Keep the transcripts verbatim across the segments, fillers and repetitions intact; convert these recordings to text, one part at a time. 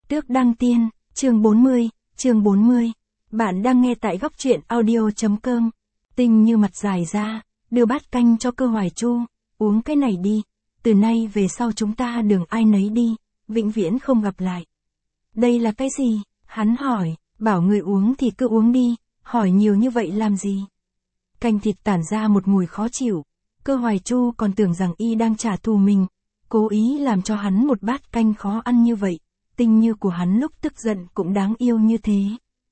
Tước Đăng Tiên, chương bốn mươi, chương bốn mươi. Bạn đang nghe tại góc truyện audio.com. Tinh Như mặt dài ra, đưa bát canh cho Cơ Hoài Chu, uống cái này đi, từ nay về sau chúng ta đường ai nấy đi, vĩnh viễn không gặp lại. Đây là cái gì? Hắn hỏi, bảo người uống thì cứ uống đi, hỏi nhiều như vậy làm gì? Canh thịt tản ra một mùi khó chịu, Cơ Hoài Chu còn tưởng rằng y đang trả thù mình, cố ý làm cho hắn một bát canh khó ăn như vậy. Tinh Như của hắn lúc tức giận cũng đáng yêu như thế.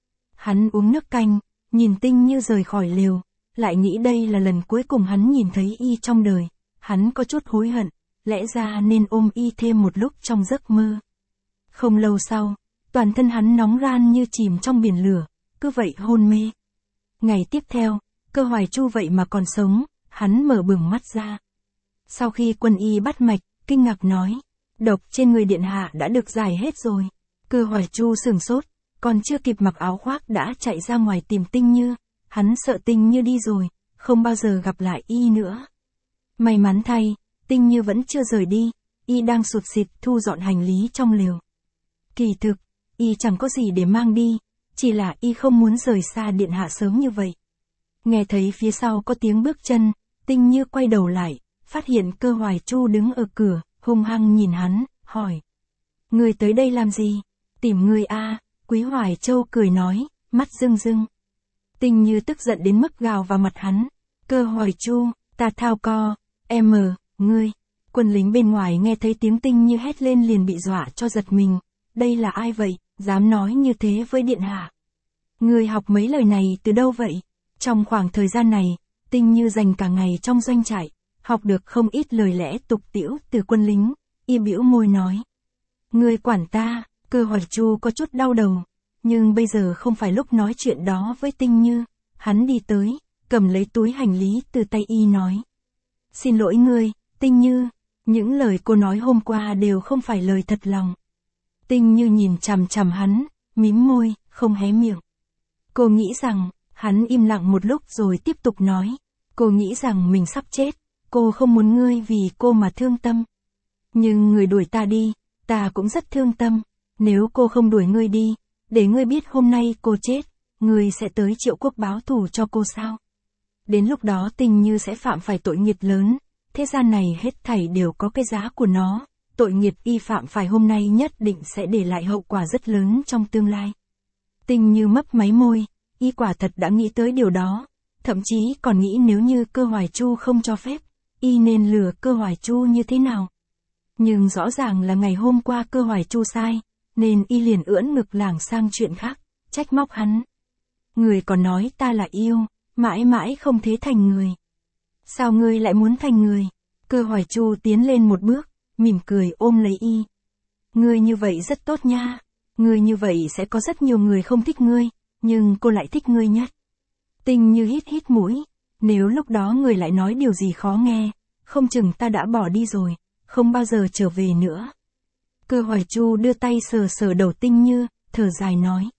Hắn uống nước canh, nhìn Tinh Như rời khỏi lều, lại nghĩ đây là lần cuối cùng hắn nhìn thấy y trong đời. Hắn có chút hối hận, lẽ ra nên ôm y thêm một lúc trong giấc mơ. Không lâu sau, toàn thân hắn nóng ran như chìm trong biển lửa, cứ vậy hôn mê. Ngày tiếp theo, Cơ Hoài Chu vậy mà còn sống, hắn mở bừng mắt ra. Sau khi quân y bắt mạch, kinh ngạc nói, độc trên người điện hạ đã được giải hết rồi. Cơ Hoài Chu sửng sốt, còn chưa kịp mặc áo khoác đã chạy ra ngoài tìm Tinh Như, hắn sợ Tinh Như đi rồi, không bao giờ gặp lại y nữa. May mắn thay, Tinh Như vẫn chưa rời đi, y đang sụt sịt thu dọn hành lý trong lều. Kỳ thực, y chẳng có gì để mang đi, chỉ là y không muốn rời xa điện hạ sớm như vậy. Nghe thấy phía sau có tiếng bước chân, Tinh Như quay đầu lại, phát hiện Cơ Hoài Chu đứng ở cửa, hung hăng nhìn hắn, hỏi. Người tới đây làm gì? Tìm người a. Quý Hoài Châu cười nói, mắt rưng rưng. Tinh Như tức giận đến mức gào vào mặt hắn. Cơ Hoài Chu, ta thao co, em mờ, ngươi. Quân lính bên ngoài nghe thấy tiếng Tinh Như hét lên liền bị dọa cho giật mình. Đây là ai vậy, dám nói như thế với điện hạ? Ngươi học mấy lời này từ đâu vậy? Trong khoảng thời gian này, Tinh Như dành cả ngày trong doanh trại, học được không ít lời lẽ tục tĩu từ quân lính, y bĩu môi nói. Ngươi quản ta, Cơ Hoài Chu có chút đau đầu, nhưng bây giờ không phải lúc nói chuyện đó với Tinh Như. Hắn đi tới, cầm lấy túi hành lý từ tay y nói. Xin lỗi ngươi, Tinh Như, những lời cô nói hôm qua đều không phải lời thật lòng. Tinh Như nhìn chằm chằm hắn, mím môi, không hé miệng. Cô nghĩ rằng, hắn im lặng một lúc rồi tiếp tục nói. Cô nghĩ rằng mình sắp chết, cô không muốn ngươi vì cô mà thương tâm. Nhưng người đuổi ta đi, ta cũng rất thương tâm. Nếu cô không đuổi ngươi đi, để ngươi biết hôm nay cô chết, ngươi sẽ tới Triệu Quốc báo thù cho cô sao? Đến lúc đó Tinh Như sẽ phạm phải tội nghiệp lớn, thế gian này hết thảy đều có cái giá của nó, tội nghiệp y phạm phải hôm nay nhất định sẽ để lại hậu quả rất lớn trong tương lai. Tinh Như mấp máy môi, y quả thật đã nghĩ tới điều đó, thậm chí còn nghĩ nếu như Cơ Hoài Chu không cho phép, y nên lừa Cơ Hoài Chu như thế nào. Nhưng rõ ràng là ngày hôm qua Cơ Hoài Chu sai, nên y liền ưỡn ngực lảng sang chuyện khác, trách móc hắn. Người còn nói ta là yêu, mãi mãi không thế thành người. Sao ngươi lại muốn thành người? Cơ Hoài Chu tiến lên một bước, mỉm cười ôm lấy y. Ngươi như vậy rất tốt nha, ngươi như vậy sẽ có rất nhiều người không thích ngươi, nhưng cô lại thích ngươi nhất. Tinh Như hít hít mũi, nếu lúc đó người lại nói điều gì khó nghe, không chừng ta đã bỏ đi rồi, không bao giờ trở về nữa. Cơ Hoài Chu đưa tay sờ sờ đầu Tinh Như, thở dài nói.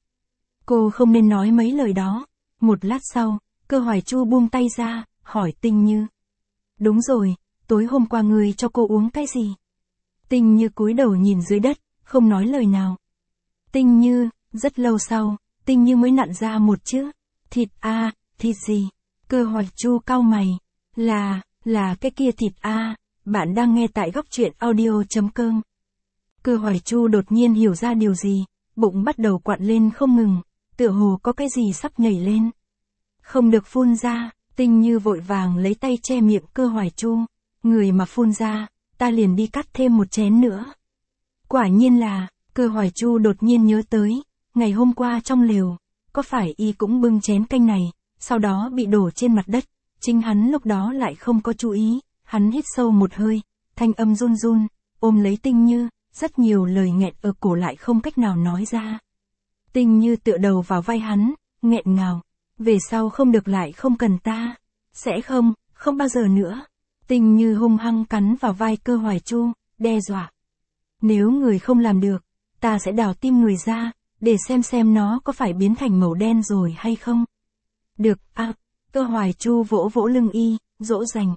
Cô không nên nói mấy lời đó. Một lát sau, Cơ Hoài Chu buông tay ra, hỏi Tinh Như. Đúng rồi, tối hôm qua ngươi cho cô uống cái gì? Tinh Như cúi đầu nhìn dưới đất, không nói lời nào. Tinh Như, rất lâu sau, Tinh Như mới nặn ra một chữ. Thịt a, à, thịt gì? Cơ Hoài Chu cau mày. Là, là cái kia thịt a. À. Bạn đang nghe tại góc truyện audio.com. Cơ Hoài Chu đột nhiên hiểu ra điều gì, bụng bắt đầu quặn lên không ngừng, tựa hồ có cái gì sắp nhảy lên. Không được phun ra, Tinh Như vội vàng lấy tay che miệng Cơ Hoài Chu. Người mà phun ra, ta liền đi cắt thêm một chén nữa. Quả nhiên là, Cơ Hoài Chu đột nhiên nhớ tới, ngày hôm qua trong lều, có phải y cũng bưng chén canh này, sau đó bị đổ trên mặt đất, chính hắn lúc đó lại không có chú ý, hắn hít sâu một hơi, thanh âm run run, ôm lấy Tinh Như, rất nhiều lời nghẹn ở cổ lại không cách nào nói ra. Tinh Như tựa đầu vào vai hắn, nghẹn ngào, về sau không được lại không cần ta, sẽ không, không bao giờ nữa. Tinh Như hung hăng cắn vào vai Cơ Hoài Chu, đe dọa. Nếu người không làm được, ta sẽ đào tim người ra, để xem xem nó có phải biến thành màu đen rồi hay không. Được, à, Cơ Hoài Chu vỗ vỗ lưng y, dỗ dành.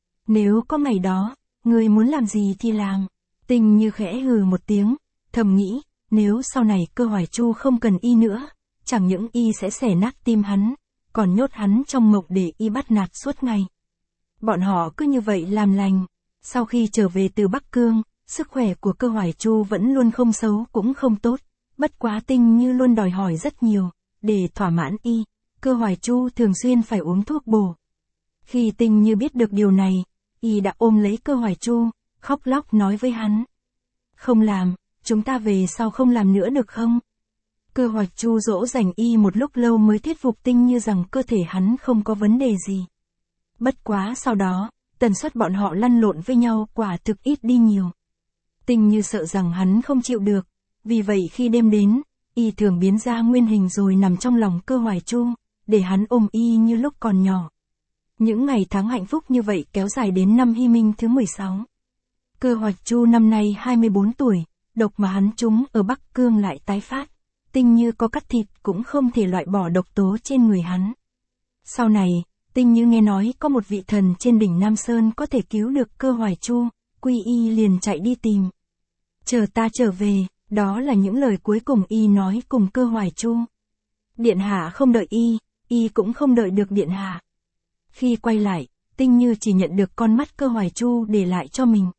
Nếu có ngày đó, người muốn làm gì thì làm. Tinh Như khẽ hừ một tiếng, thầm nghĩ, nếu sau này Cơ Hoài Chu không cần y nữa, chẳng những y sẽ xẻ nát tim hắn, còn nhốt hắn trong mộng để y bắt nạt suốt ngày. Bọn họ cứ như vậy làm lành. Sau khi trở về từ Bắc Cương, sức khỏe của Cơ Hoài Chu vẫn luôn không xấu cũng không tốt, bất quá Tinh Như luôn đòi hỏi rất nhiều, để thỏa mãn y, Cơ Hoài Chu thường xuyên phải uống thuốc bổ. Khi Tinh Như biết được điều này, y đã ôm lấy Cơ Hoài Chu, khóc lóc nói với hắn. Không làm, chúng ta về sau không làm nữa được không? Cơ Hoài Chu dỗ dành y một lúc lâu mới thuyết phục Tinh Như rằng cơ thể hắn không có vấn đề gì. Bất quá sau đó, tần suất bọn họ lăn lộn với nhau quả thực ít đi nhiều. Tinh Như sợ rằng hắn không chịu được, vì vậy khi đêm đến, y thường biến ra nguyên hình rồi nằm trong lòng Cơ Hoài Chu, để hắn ôm y như lúc còn nhỏ. Những ngày tháng hạnh phúc như vậy kéo dài đến năm Hy Minh thứ mười sáu. Cơ Hoài Chu năm nay hai mươi bốn tuổi, độc mà hắn trúng ở Bắc Cương lại tái phát. Tinh Như có cắt thịt cũng không thể loại bỏ độc tố trên người hắn. Sau này, Tinh Như nghe nói có một vị thần trên đỉnh Nam Sơn có thể cứu được Cơ Hoài Chu, quy y liền chạy đi tìm. Chờ ta trở về, đó là những lời cuối cùng y nói cùng Cơ Hoài Chu. Điện hạ không đợi y, y cũng không đợi được điện hạ. Khi quay lại, Tinh Như chỉ nhận được con mắt Cơ Hoài Chu để lại cho mình.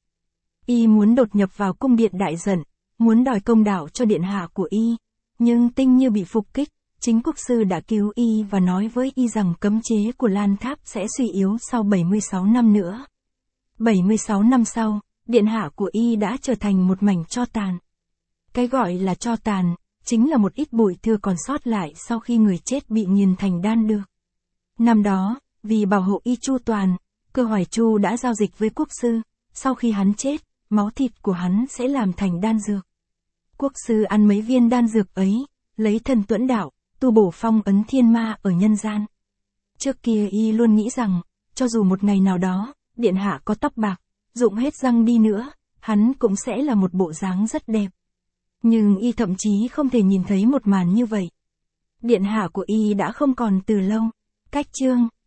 Y muốn đột nhập vào cung điện đại giận, muốn đòi công đạo cho điện hạ của y, nhưng Tinh Như bị phục kích. Chính quốc sư đã cứu y và nói với y rằng cấm chế của Lan Tháp sẽ suy yếu sau bảy mươi sáu năm nữa. bảy mươi sáu năm sau, điện hạ của y đã trở thành một mảnh tro tàn. Cái gọi là tro tàn, chính là một ít bụi thừa còn sót lại sau khi người chết bị nghiền thành đan được. Năm đó, vì bảo hộ y chu toàn, Cơ Hoài Chu đã giao dịch với quốc sư, sau khi hắn chết, máu thịt của hắn sẽ làm thành đan dược. Quốc sư ăn mấy viên đan dược ấy, lấy thân tuẫn đạo, tu bổ phong ấn thiên ma ở nhân gian. Trước kia y luôn nghĩ rằng, cho dù một ngày nào đó, điện hạ có tóc bạc, rụng hết răng đi nữa, hắn cũng sẽ là một bộ dáng rất đẹp. Nhưng y thậm chí không thể nhìn thấy một màn như vậy. Điện hạ của y đã không còn từ lâu. Cách chương